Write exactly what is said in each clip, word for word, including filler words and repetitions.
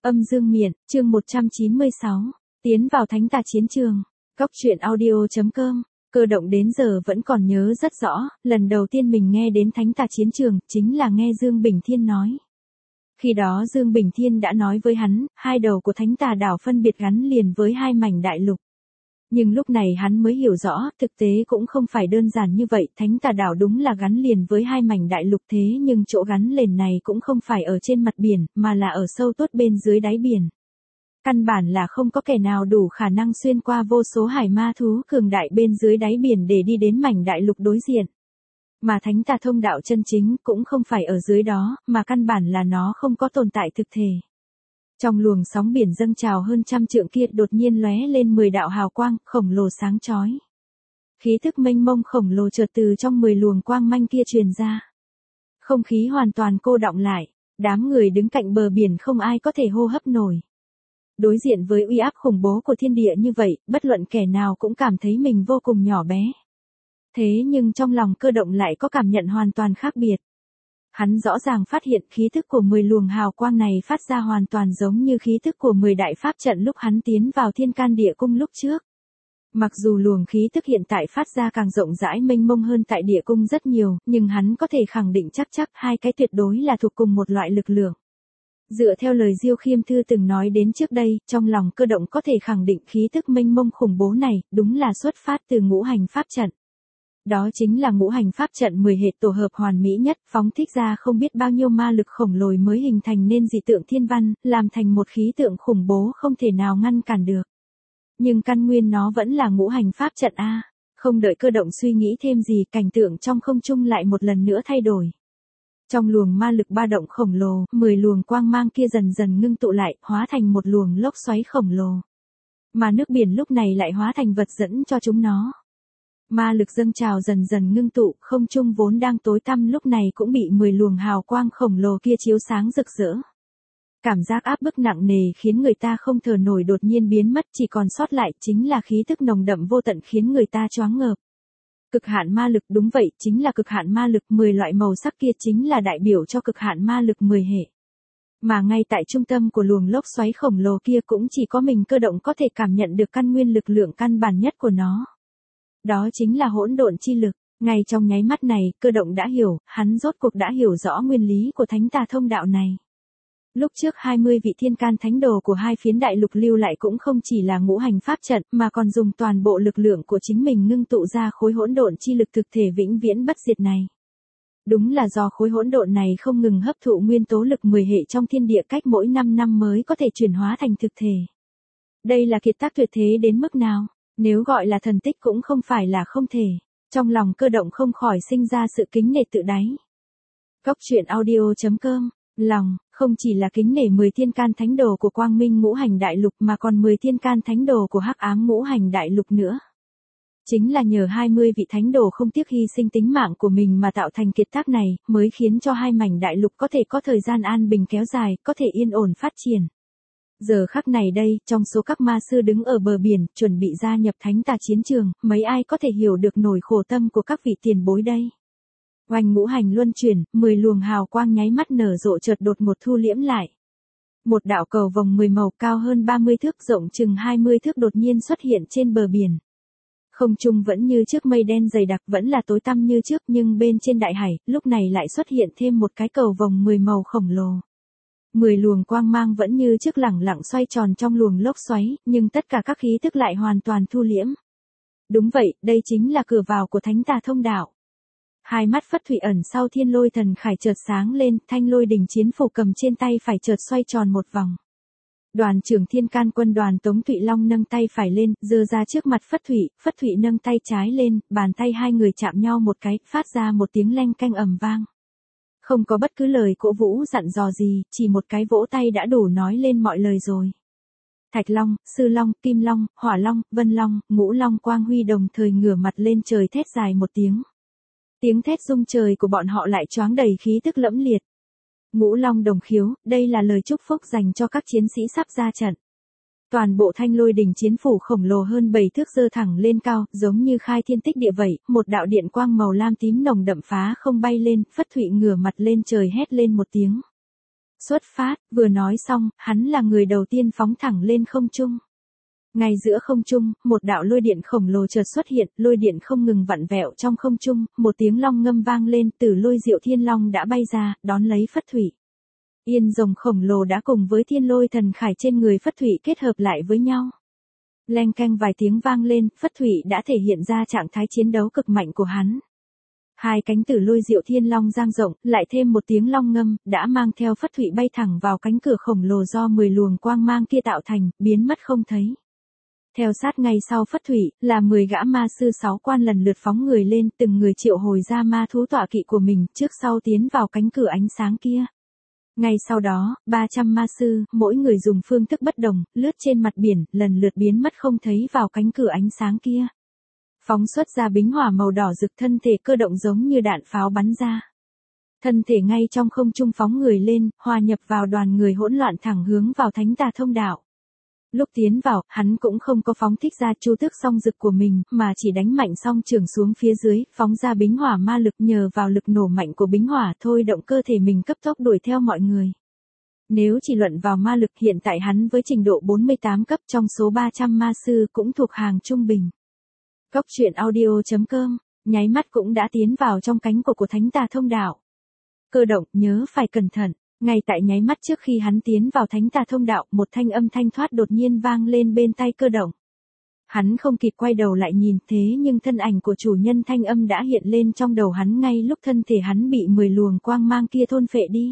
Âm dương miện, chương một trăm chín mươi sáu, tiến vào thánh tà chiến trường. Góc truyện audio.com, Cơ Động đến giờ vẫn còn nhớ rất rõ, lần đầu tiên mình nghe đến thánh tà chiến trường, chính là nghe Dương Bình Thiên nói. Khi đó Dương Bình Thiên đã nói với hắn, hai đầu của thánh tà đảo phân biệt gắn liền với hai mảnh đại lục. Nhưng lúc này hắn mới hiểu rõ, thực tế cũng không phải đơn giản như vậy, thánh tà đảo đúng là gắn liền với hai mảnh đại lục thế nhưng chỗ gắn liền này cũng không phải ở trên mặt biển, mà là ở sâu tốt bên dưới đáy biển. Căn bản là không có kẻ nào đủ khả năng xuyên qua vô số hải ma thú cường đại bên dưới đáy biển để đi đến mảnh đại lục đối diện. Mà thánh tà thông đạo chân chính cũng không phải ở dưới đó, mà căn bản là nó không có tồn tại thực thể. Trong luồng sóng biển dâng trào hơn trăm trượng kia đột nhiên lóe lên mười đạo hào quang, khổng lồ sáng chói. Khí thức mênh mông khổng lồ chợt từ trong mười luồng quang manh kia truyền ra. Không khí hoàn toàn cô đọng lại, đám người đứng cạnh bờ biển không ai có thể hô hấp nổi. Đối diện với uy áp khủng bố của thiên địa như vậy, bất luận kẻ nào cũng cảm thấy mình vô cùng nhỏ bé. Thế nhưng trong lòng Cơ Động lại có cảm nhận hoàn toàn khác biệt. Hắn rõ ràng phát hiện khí thức của mười luồng hào quang này phát ra hoàn toàn giống như khí thức của mười đại pháp trận lúc hắn tiến vào Thiên Can Địa Cung lúc trước. Mặc dù luồng khí thức hiện tại phát ra càng rộng rãi mênh mông hơn tại địa cung rất nhiều, nhưng hắn có thể khẳng định chắc chắc hai cái tuyệt đối là thuộc cùng một loại lực lượng. Dựa theo lời Diêu Khiêm Thư từng nói đến trước đây, trong lòng Cơ Động có thể khẳng định khí thức mênh mông khủng bố này, đúng là xuất phát từ ngũ hành pháp trận. Đó chính là ngũ hành pháp trận mười hệ tổ hợp hoàn mỹ nhất, phóng thích ra không biết bao nhiêu ma lực khổng lồ mới hình thành nên dị tượng thiên văn, làm thành một khí tượng khủng bố không thể nào ngăn cản được. Nhưng căn nguyên nó vẫn là ngũ hành pháp trận A, không đợi Cơ Động suy nghĩ thêm gì, cảnh tượng trong không trung lại một lần nữa thay đổi. Trong luồng ma lực ba động khổng lồ, mười luồng quang mang kia dần dần ngưng tụ lại, hóa thành một luồng lốc xoáy khổng lồ. Mà nước biển lúc này lại hóa thành vật dẫn cho chúng nó. Ma lực dâng trào dần dần ngưng tụ, không trung vốn đang tối tăm lúc này cũng bị mười luồng hào quang khổng lồ kia chiếu sáng rực rỡ. Cảm giác áp bức nặng nề khiến người ta không thở nổi đột nhiên biến mất, chỉ còn sót lại chính là khí tức nồng đậm vô tận khiến người ta choáng ngợp. Cực hạn ma lực, đúng vậy, chính là cực hạn ma lực, mười loại màu sắc kia chính là đại biểu cho cực hạn ma lực mười hệ. Mà ngay tại trung tâm của luồng lốc xoáy khổng lồ kia cũng chỉ có mình Cơ Động có thể cảm nhận được căn nguyên lực lượng căn bản nhất của nó. Đó chính là hỗn độn chi lực. Ngay trong nháy mắt này, Cơ Động đã hiểu, hắn rốt cuộc đã hiểu rõ nguyên lý của thánh tà thông đạo này. Lúc trước hai mươi vị thiên can thánh đồ của hai phiến đại lục lưu lại cũng không chỉ là ngũ hành pháp trận, mà còn dùng toàn bộ lực lượng của chính mình ngưng tụ ra khối hỗn độn chi lực thực thể vĩnh viễn bất diệt này. Đúng là do khối hỗn độn này không ngừng hấp thụ nguyên tố lực mười hệ trong thiên địa, cách mỗi năm năm mới có thể chuyển hóa thành thực thể. Đây là kiệt tác tuyệt thế đến mức nào? Nếu gọi là thần tích cũng không phải là không thể. Trong lòng Cơ Động không khỏi sinh ra sự kính nể tự đáy. Góc truyện audio.com, lòng, không chỉ là kính nể mười thiên can thánh đồ của Quang Minh ngũ hành đại lục mà còn mười thiên can thánh đồ của Hắc Ám ngũ hành đại lục nữa. Chính là nhờ hai mươi vị thánh đồ không tiếc hy sinh tính mạng của mình mà tạo thành kiệt tác này, mới khiến cho hai mảnh đại lục có thể có thời gian an bình kéo dài, có thể yên ổn phát triển. Giờ khắc này đây, trong số các ma sư đứng ở bờ biển, chuẩn bị gia nhập thánh tà chiến trường, mấy ai có thể hiểu được nổi khổ tâm của các vị tiền bối đây. Oanh ngũ hành luân chuyển, mười luồng hào quang nháy mắt nở rộ chợt đột ngột thu liễm lại. Một đạo cầu vồng mười màu cao hơn ba mươi thước, rộng chừng hai mươi thước đột nhiên xuất hiện trên bờ biển. Không trung vẫn như trước mây đen dày đặc, vẫn là tối tăm như trước, nhưng bên trên đại hải, lúc này lại xuất hiện thêm một cái cầu vồng mười màu khổng lồ. Mười luồng quang mang vẫn như trước lẳng lặng xoay tròn trong luồng lốc xoáy, nhưng tất cả các khí tức lại hoàn toàn thu liễm. Đúng vậy, đây chính là cửa vào của thánh tà thông đạo. Hai mắt Phất Thụy ẩn sau thiên lôi thần khải chợt sáng lên, thanh lôi đỉnh chiến phủ cầm trên tay phải chợt xoay tròn một vòng. Đoàn trưởng Thiên Can quân đoàn Tống Thụy Long nâng tay phải lên, giơ ra trước mặt Phất Thụy, Phất Thụy nâng tay trái lên, bàn tay hai người chạm nhau một cái, phát ra một tiếng leng canh ầm vang. Không có bất cứ lời cổ vũ dặn dò gì, chỉ một cái vỗ tay đã đủ nói lên mọi lời rồi. Thạch Long, Sư Long, Kim Long, Hỏa Long, Vân Long, Ngũ Long Quang Huy đồng thời ngửa mặt lên trời thét dài một tiếng. Tiếng thét rung trời của bọn họ lại choáng đầy khí tức lẫm liệt. Ngũ Long đồng khiếu, đây là lời chúc phúc dành cho các chiến sĩ sắp ra trận. Toàn bộ thanh lôi đỉnh chiến phủ khổng lồ hơn bảy thước giơ thẳng lên cao, giống như khai thiên tích địa vậy, một đạo điện quang màu lam tím nồng đậm phá không bay lên, Phất Thụy ngửa mặt lên trời hét lên một tiếng. Xuất phát, vừa nói xong, hắn là người đầu tiên phóng thẳng lên không trung. Ngay giữa không trung, một đạo lôi điện khổng lồ chợt xuất hiện, lôi điện không ngừng vặn vẹo trong không trung, một tiếng long ngâm vang lên, từ lôi diệu thiên long đã bay ra, đón lấy Phất Thụy. Yên rồng khổng lồ đã cùng với thiên lôi thần khải trên người Phất Thụy kết hợp lại với nhau. Leng keng vài tiếng vang lên, Phất Thụy đã thể hiện ra trạng thái chiến đấu cực mạnh của hắn. Hai cánh tử lôi diệu thiên long dang rộng, lại thêm một tiếng long ngâm, đã mang theo Phất Thụy bay thẳng vào cánh cửa khổng lồ do mười luồng quang mang kia tạo thành, biến mất không thấy. Theo sát ngay sau Phất Thụy, là mười gã ma sư sáu quan lần lượt phóng người lên, từng người triệu hồi ra ma thú tọa kỵ của mình, trước sau tiến vào cánh cửa ánh sáng kia. Ngay sau đó, ba trăm ma sư, mỗi người dùng phương thức bất đồng, lướt trên mặt biển, lần lượt biến mất không thấy vào cánh cửa ánh sáng kia. Phóng xuất ra bính hỏa màu đỏ rực, thân thể cơ động giống như đạn pháo bắn ra. Thân thể ngay trong không trung phóng người lên, hòa nhập vào đoàn người hỗn loạn thẳng hướng vào thánh tà thông đạo. Lúc tiến vào, hắn cũng không có phóng thích ra chu tước song dực của mình, mà chỉ đánh mạnh song trường xuống phía dưới, phóng ra bính hỏa ma lực, nhờ vào lực nổ mạnh của bính hỏa thôi động cơ thể mình cấp tốc đuổi theo mọi người. Nếu chỉ luận vào ma lực, hiện tại hắn với trình độ bốn mươi tám cấp trong số ba trăm ma sư cũng thuộc hàng trung bình. Cốc truyện audio chấm com, nháy mắt cũng đã tiến vào trong cánh cổ của thánh tà thông đạo. Cơ động, nhớ phải cẩn thận. Ngay tại nháy mắt trước khi hắn tiến vào thánh tà thông đạo, một thanh âm thanh thoát đột nhiên vang lên bên tai cơ động. Hắn không kịp quay đầu lại nhìn, thế nhưng thân ảnh của chủ nhân thanh âm đã hiện lên trong đầu hắn ngay lúc thân thể hắn bị mười luồng quang mang kia thôn phệ đi.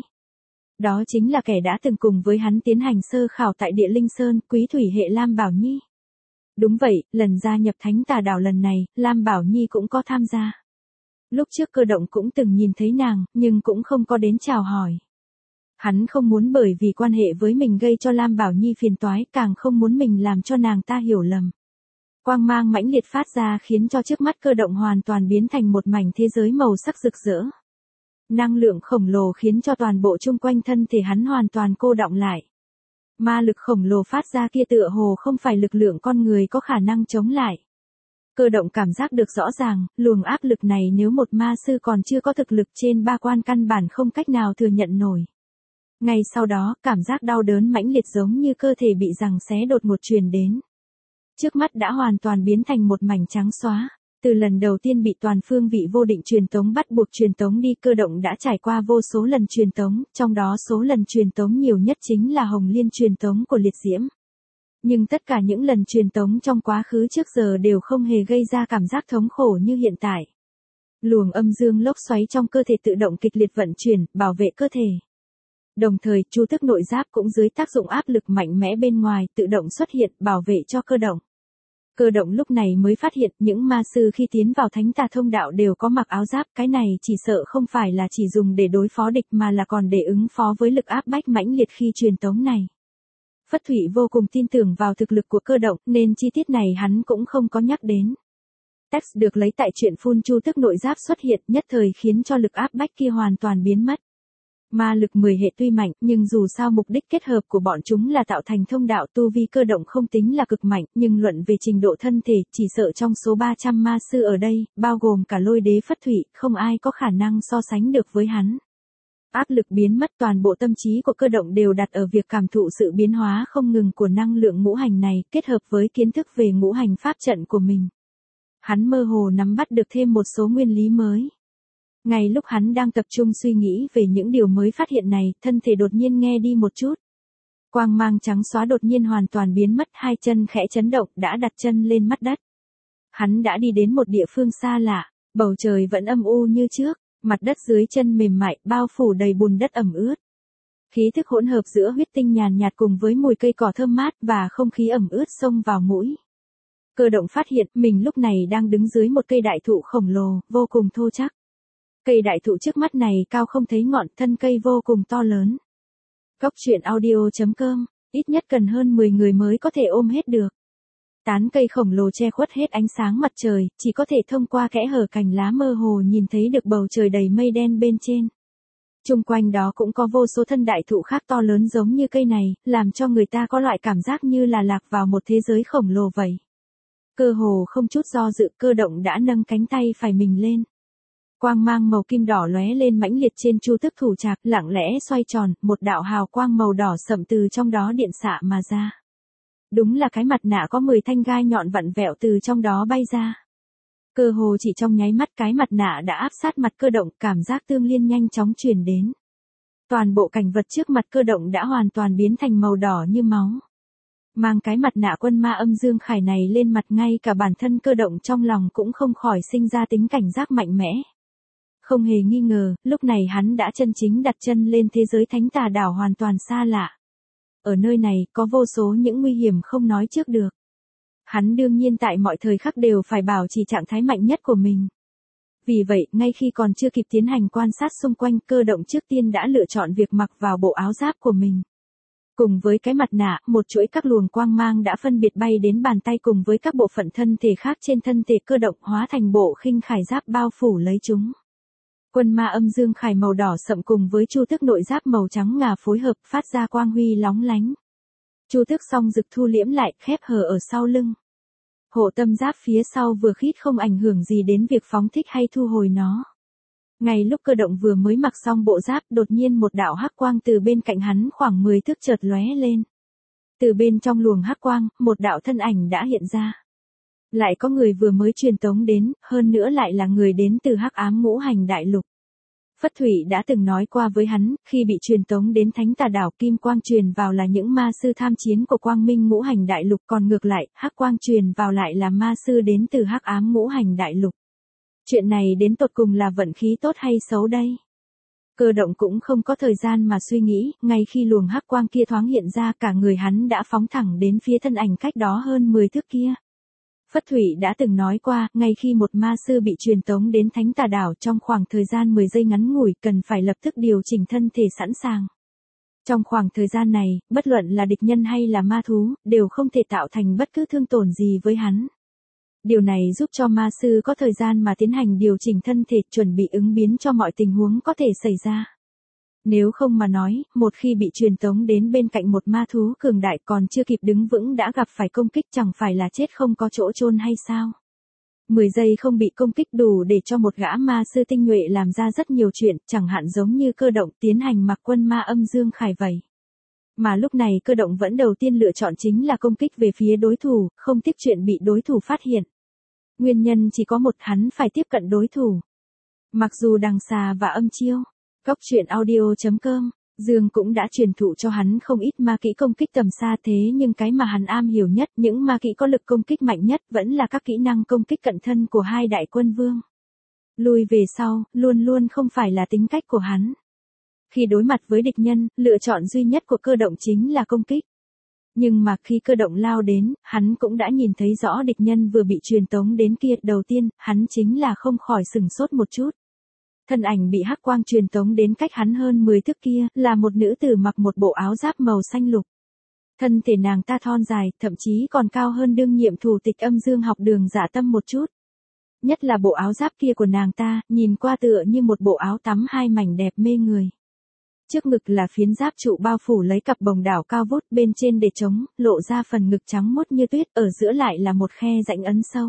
Đó chính là kẻ đã từng cùng với hắn tiến hành sơ khảo tại địa linh sơn, quý thủy hệ Lam Bảo Nhi. Đúng vậy, lần gia nhập thánh tà đảo lần này, Lam Bảo Nhi cũng có tham gia. Lúc trước cơ động cũng từng nhìn thấy nàng, nhưng cũng không có đến chào hỏi. Hắn không muốn bởi vì quan hệ với mình gây cho Lam Bảo Nhi phiền toái, càng không muốn mình làm cho nàng ta hiểu lầm. Quang mang mãnh liệt phát ra khiến cho trước mắt cơ động hoàn toàn biến thành một mảnh thế giới màu sắc rực rỡ. Năng lượng khổng lồ khiến cho toàn bộ chung quanh thân thể hắn hoàn toàn cô đọng lại. Ma lực khổng lồ phát ra kia tựa hồ không phải lực lượng con người có khả năng chống lại. Cơ động cảm giác được rõ ràng, luồng áp lực này nếu một ma sư còn chưa có thực lực trên ba quan căn bản không cách nào thừa nhận nổi. Ngay sau đó, cảm giác đau đớn mãnh liệt giống như cơ thể bị giằng xé đột ngột truyền đến. Trước mắt đã hoàn toàn biến thành một mảnh trắng xóa. Từ lần đầu tiên bị toàn phương vị vô định truyền tống bắt buộc truyền tống đi, cơ động đã trải qua vô số lần truyền tống, trong đó số lần truyền tống nhiều nhất chính là Hồng Liên truyền tống của Liệt Diễm. Nhưng tất cả những lần truyền tống trong quá khứ trước giờ đều không hề gây ra cảm giác thống khổ như hiện tại. Luồng âm dương lốc xoáy trong cơ thể tự động kịch liệt vận chuyển, bảo vệ cơ thể. Đồng thời, chu tước nội giáp cũng dưới tác dụng áp lực mạnh mẽ bên ngoài, tự động xuất hiện, bảo vệ cho cơ động. Cơ động lúc này mới phát hiện những ma sư khi tiến vào thánh tà thông đạo đều có mặc áo giáp, cái này chỉ sợ không phải là chỉ dùng để đối phó địch mà là còn để ứng phó với lực áp bách mãnh liệt khi truyền tống này. Phất Thụy vô cùng tin tưởng vào thực lực của cơ động nên chi tiết này hắn cũng không có nhắc đến. Text được lấy tại truyện phun chu tước nội giáp xuất hiện nhất thời khiến cho lực áp bách kia hoàn toàn biến mất. Ma lực mười hệ tuy mạnh, nhưng dù sao mục đích kết hợp của bọn chúng là tạo thành thông đạo, tu vi cơ động không tính là cực mạnh, nhưng luận về trình độ thân thể, chỉ sợ trong số ba trăm ma sư ở đây, bao gồm cả lôi đế Phất Thụy, không ai có khả năng so sánh được với hắn. Áp lực biến mất, toàn bộ tâm trí của cơ động đều đặt ở việc cảm thụ sự biến hóa không ngừng của năng lượng ngũ hành này, kết hợp với kiến thức về ngũ hành pháp trận của mình. Hắn mơ hồ nắm bắt được thêm một số nguyên lý mới. Ngay lúc hắn đang tập trung suy nghĩ về những điều mới phát hiện này, thân thể đột nhiên nghe đi một chút. Quang mang trắng xóa đột nhiên hoàn toàn biến mất, hai chân khẽ chấn động, đã đặt chân lên mặt đất. Hắn đã đi đến một địa phương xa lạ, bầu trời vẫn âm u như trước, mặt đất dưới chân mềm mại, bao phủ đầy bùn đất ẩm ướt. Khí thức hỗn hợp giữa huyết tinh nhàn nhạt cùng với mùi cây cỏ thơm mát và không khí ẩm ướt xông vào mũi. Cơ động phát hiện mình lúc này đang đứng dưới một cây đại thụ khổng lồ, vô cùng thô chắc. Cây đại thụ trước mắt này cao không thấy ngọn, thân cây vô cùng to lớn. Cốc truyện audio chấm com, ít nhất cần hơn mười người mới có thể ôm hết được. Tán cây khổng lồ che khuất hết ánh sáng mặt trời, chỉ có thể thông qua kẽ hở cành lá mơ hồ nhìn thấy được bầu trời đầy mây đen bên trên. Chung quanh đó cũng có vô số thân đại thụ khác to lớn giống như cây này, làm cho người ta có loại cảm giác như là lạc vào một thế giới khổng lồ vậy. Cơ hồ không chút do dự, cơ động đã nâng cánh tay phải mình lên. Quang mang màu kim đỏ lóe lên mãnh liệt trên chu tước thủ trạc, lặng lẽ xoay tròn, một đạo hào quang màu đỏ sậm từ trong đó điện xạ mà ra. Đúng là cái mặt nạ có mười thanh gai nhọn vặn vẹo từ trong đó bay ra. Cơ hồ chỉ trong nháy mắt cái mặt nạ đã áp sát mặt Cơ Động, cảm giác tương liên nhanh chóng truyền đến. Toàn bộ cảnh vật trước mặt Cơ Động đã hoàn toàn biến thành màu đỏ như máu. Mang cái mặt nạ quân ma âm dương khải này lên mặt, ngay cả bản thân Cơ Động trong lòng cũng không khỏi sinh ra tính cảnh giác mạnh mẽ. Không hề nghi ngờ, lúc này hắn đã chân chính đặt chân lên thế giới thánh tà đảo hoàn toàn xa lạ. Ở nơi này, có vô số những nguy hiểm không nói trước được. Hắn đương nhiên tại mọi thời khắc đều phải bảo trì trạng thái mạnh nhất của mình. Vì vậy, ngay khi còn chưa kịp tiến hành quan sát xung quanh, Cơ Động trước tiên đã lựa chọn việc mặc vào bộ áo giáp của mình. Cùng với cái mặt nạ, một chuỗi các luồng quang mang đã phân biệt bay đến bàn tay cùng với các bộ phận thân thể khác trên thân thể Cơ Động, hóa thành bộ khinh khải giáp bao phủ lấy chúng. Quân ma âm dương khải màu đỏ sậm cùng với chu tước nội giáp màu trắng ngà phối hợp phát ra quang huy lóng lánh. Chu tước song rực thu liễm lại, khép hờ ở sau lưng. Hộ tâm giáp phía sau vừa khít không ảnh hưởng gì đến việc phóng thích hay thu hồi nó. Ngay lúc Cơ Động vừa mới mặc xong bộ giáp, đột nhiên một đạo hắc quang từ bên cạnh hắn khoảng mười thước chợt lóe lên. Từ bên trong luồng hắc quang, một đạo thân ảnh đã hiện ra. Lại có người vừa mới truyền tống đến, hơn nữa lại là người đến từ hắc ám ngũ hành đại lục. Phất Thủy đã từng nói qua với hắn, khi bị truyền tống đến thánh tà đảo, kim quang truyền vào là những ma sư tham chiến của quang minh ngũ hành đại lục, còn ngược lại, hắc quang truyền vào lại là ma sư đến từ hắc ám ngũ hành đại lục. Chuyện này đến tột cùng là vận khí tốt hay xấu đây? Cơ Động cũng không có thời gian mà suy nghĩ, ngay khi luồng hắc quang kia thoáng hiện ra, cả người hắn đã phóng thẳng đến phía thân ảnh cách đó hơn mười thước kia. Phất Thủy đã từng nói qua, ngay khi một ma sư bị truyền tống đến thánh tà đảo trong khoảng thời gian mười giây ngắn ngủi, cần phải lập tức điều chỉnh thân thể sẵn sàng. Trong khoảng thời gian này, bất luận là địch nhân hay là ma thú, đều không thể tạo thành bất cứ thương tổn gì với hắn. Điều này giúp cho ma sư có thời gian mà tiến hành điều chỉnh thân thể, chuẩn bị ứng biến cho mọi tình huống có thể xảy ra. Nếu không mà nói, một khi bị truyền tống đến bên cạnh một ma thú cường đại, còn chưa kịp đứng vững đã gặp phải công kích, chẳng phải là chết không có chỗ chôn hay sao? mười giây không bị công kích đủ để cho một gã ma sư tinh nhuệ làm ra rất nhiều chuyện, chẳng hạn giống như Cơ Động tiến hành mặc quân ma âm dương khải vậy. Mà lúc này Cơ Động vẫn đầu tiên lựa chọn chính là công kích về phía đối thủ, không tiếc chuyện bị đối thủ phát hiện. Nguyên nhân chỉ có một, hắn phải tiếp cận đối thủ. Mặc dù đằng xà và âm chiêu, Góc truyện audio chấm com, Dương cũng đã truyền thụ cho hắn không ít ma kỹ công kích tầm xa, thế nhưng cái mà hắn am hiểu nhất, những ma kỹ có lực công kích mạnh nhất vẫn là các kỹ năng công kích cận thân của hai đại quân vương. Lùi về sau, luôn luôn không phải là tính cách của hắn. Khi đối mặt với địch nhân, lựa chọn duy nhất của Cơ Động chính là công kích. Nhưng mà khi Cơ Động lao đến, hắn cũng đã nhìn thấy rõ địch nhân vừa bị truyền tống đến kia. Đầu tiên, hắn chính là không khỏi sừng sốt một chút. Thân ảnh bị hắc quang truyền tống đến cách hắn hơn mười thước kia, là một nữ tử mặc một bộ áo giáp màu xanh lục. Thân thể nàng ta thon dài, thậm chí còn cao hơn đương nhiệm thủ tịch âm dương học Đường Dạ Tâm một chút. Nhất là bộ áo giáp kia của nàng ta, nhìn qua tựa như một bộ áo tắm hai mảnh đẹp mê người. Trước ngực là phiến giáp trụ bao phủ lấy cặp bồng đảo cao vút, bên trên để trống, lộ ra phần ngực trắng muốt như tuyết, ở giữa lại là một khe rãnh ấn sâu.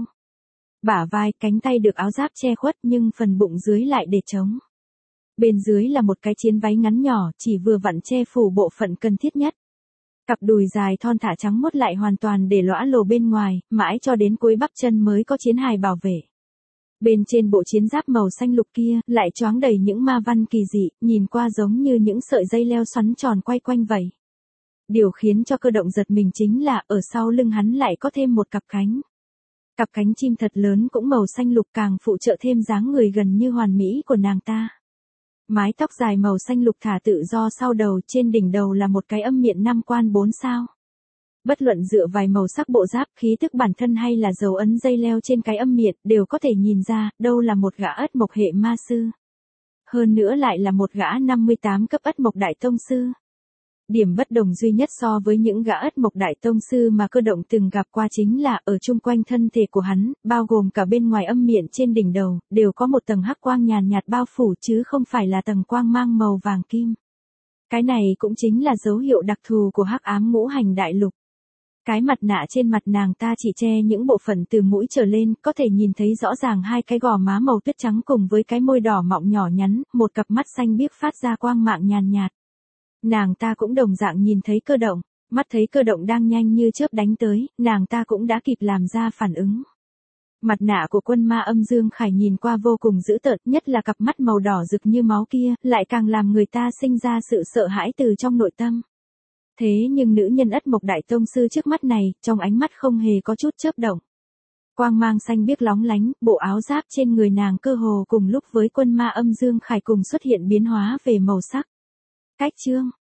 Bả vai, cánh tay được áo giáp che khuất nhưng phần bụng dưới lại để trống. Bên dưới là một cái chiến váy ngắn nhỏ, chỉ vừa vặn che phủ bộ phận cần thiết nhất. Cặp đùi dài thon thả trắng muốt lại hoàn toàn để lõa lồ bên ngoài, mãi cho đến cuối bắp chân mới có chiến hài bảo vệ. Bên trên bộ chiến giáp màu xanh lục kia, lại choáng đầy những ma văn kỳ dị, nhìn qua giống như những sợi dây leo xoắn tròn quay quanh vậy. Điều khiến cho Cơ Động giật mình chính là, ở sau lưng hắn lại có thêm một cặp cánh. Cặp cánh chim thật lớn cũng màu xanh lục, càng phụ trợ thêm dáng người gần như hoàn mỹ của nàng ta. Mái tóc dài màu xanh lục thả tự do sau đầu, trên đỉnh đầu là một cái âm miện năm quan bốn sao. Bất luận dựa vài màu sắc bộ giáp, khí tức bản thân hay là dấu ấn dây leo trên cái âm miện, đều có thể nhìn ra, đâu là một gã ất mộc hệ ma sư. Hơn nữa lại là một gã năm mươi tám cấp ất mộc đại tông sư. Điểm bất đồng duy nhất so với những gã ất mộc đại tông sư mà Cơ Động từng gặp qua chính là, ở chung quanh thân thể của hắn, bao gồm cả bên ngoài âm miện trên đỉnh đầu, đều có một tầng hắc quang nhàn nhạt bao phủ chứ không phải là tầng quang mang màu vàng kim. Cái này cũng chính là dấu hiệu đặc thù của hắc ám ngũ hành đại lục. Cái mặt nạ trên mặt nàng ta chỉ che những bộ phận từ mũi trở lên, có thể nhìn thấy rõ ràng hai cái gò má màu tuyết trắng cùng với cái môi đỏ mọng nhỏ nhắn, một cặp mắt xanh biếc phát ra quang mạng nhàn nhạt. Nàng ta cũng đồng dạng nhìn thấy Cơ Động, mắt thấy Cơ Động đang nhanh như chớp đánh tới, nàng ta cũng đã kịp làm ra phản ứng. Mặt nạ của Quân Ma Âm Dương Khải nhìn qua vô cùng dữ tợn, nhất là cặp mắt màu đỏ rực như máu kia, lại càng làm người ta sinh ra sự sợ hãi từ trong nội tâm. Thế nhưng nữ nhân Ất Mộc Đại Tông Sư trước mắt này, trong ánh mắt không hề có chút chớp động. Quang mang xanh biếc lóng lánh, bộ áo giáp trên người nàng cơ hồ cùng lúc với Quân Ma Âm Dương Khải cùng xuất hiện biến hóa về màu sắc. Cách chương